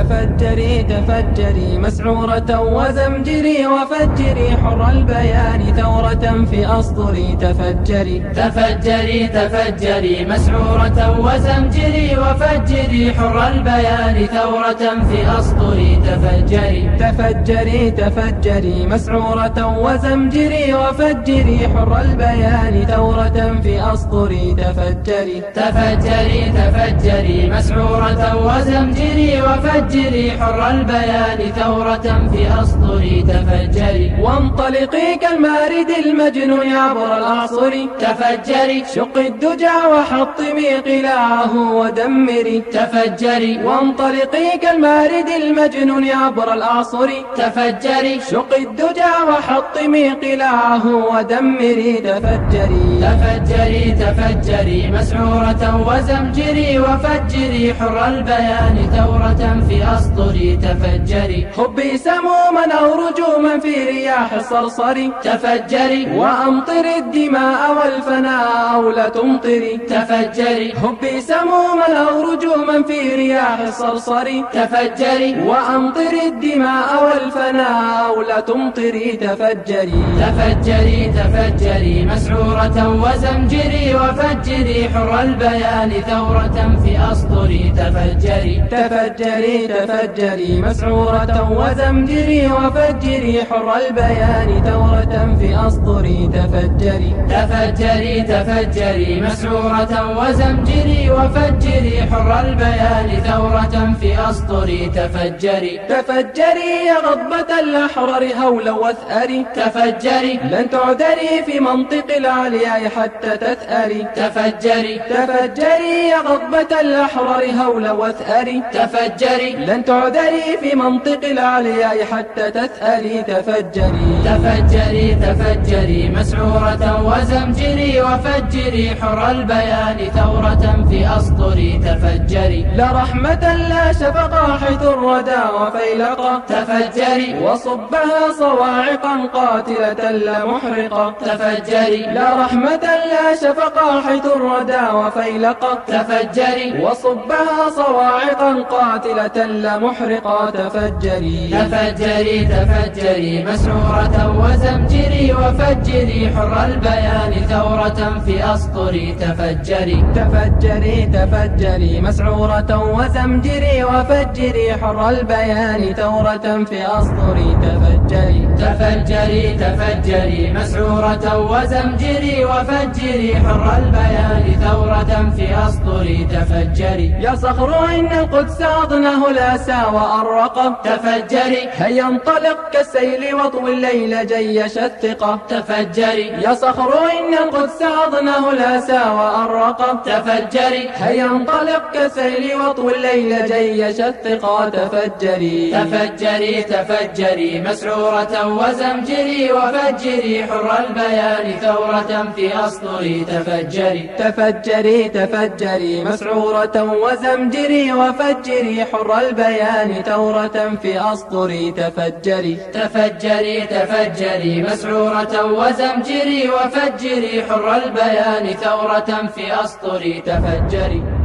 تفجري تفجري مسعورة وزمجري وفجري حر البيان ثورة في أسطري تفجري تفجري تفجري مسعورة وزمجري وفجري حر البيان ثورة في أسطري تفجري تفجري تفجري مسعورة وزمجري وفجري حر البيان ثورة في أسطري تفجري تفجري تفجري مسعورة وزمجري وفجري حر البيان ثورة في أسطري تفجري وانطلقي كالمارد المجنون عبر الأعصر تفجري شق الدجى وحطمي قلاعه ودمري تفجري وانطلقي كالمارد المجنون عبر الأعصر تفجري شق الدجى وحطمي قلاعه ودمري تفجري تفجري تفجري مسعورة وزمجري وفجري حر البيان ثورة في أسطري تفجري حبي سموما أو رجوما في رياح الصرصر تفجري وأمطر الدماء والفناء أو لا تمطري تفجري حبي سموما أو رجوما في رياح الصرصر تفجري وأمطر الدماء والفناء أو لا تمطري تفجري تفجري تفجري مسعورة وزمجري وفجري حر البيان ثورة في أسطري تفجري تفجري تفجري مسعورة وزمجري وفجري حر البيان ثورة في أسطري تفجري تفجري تفجري مسعورة وزمجري وفجري حر البيان ثورة في أسطري تفجري تفجري يا غضبة الأحرار هولا واثأري تفجري لن تعذري في منطق العلياء حتى تثأري تفجري تفجري يا غضبة الأحرار هولا واثأري تفجري لن تعذري في منطق العلياء حتى تثأري تفجري تفجري تفجري مسعورة وزمجري وفجري حر البيان ثورة في أسطري تفجري لا رحمة لا شفقة حيث الردى وفيلقة تفجري وصبها صواعقا قاتلة لا محرقة تفجري لا رحمة لا شفقة حيث الردى وفيلقة تفجري وصبها صواعقا قاتلة لا محرقة تفجري تفجري تفجري مسعورة وزمجري وفجري حر البيان ثورة في أسطري تفجري تفجري تفجري مسعورة وزمجري وفجري حر البيان ثورة في أسطري تفجري تفجري تفجري مسعورة وزمجري وفجري حر البيان ثورة في أسطري تفجري يا صخر إن القدس أضنه الأسى وأرقه تفجري هيا انطلق كالسيل واطوي الليل جيش الثقة تفجري يا صخر إن القدس أضنه الأسى وأرقه تفجري هيا انطلق كالسيل واطوي الليل جيش الثقة تفجري تفجري تفجري مسعورة وزمجري وفجري حر البيان ثورة في أسطري تفجري تفجري تفجري مسعورة وزمجري وفجري حر البيان ثورة في أسطري تفجري تفجري تفجري مسعورة وزمجري وفجري حر البيان ثورة في أسطري تفجري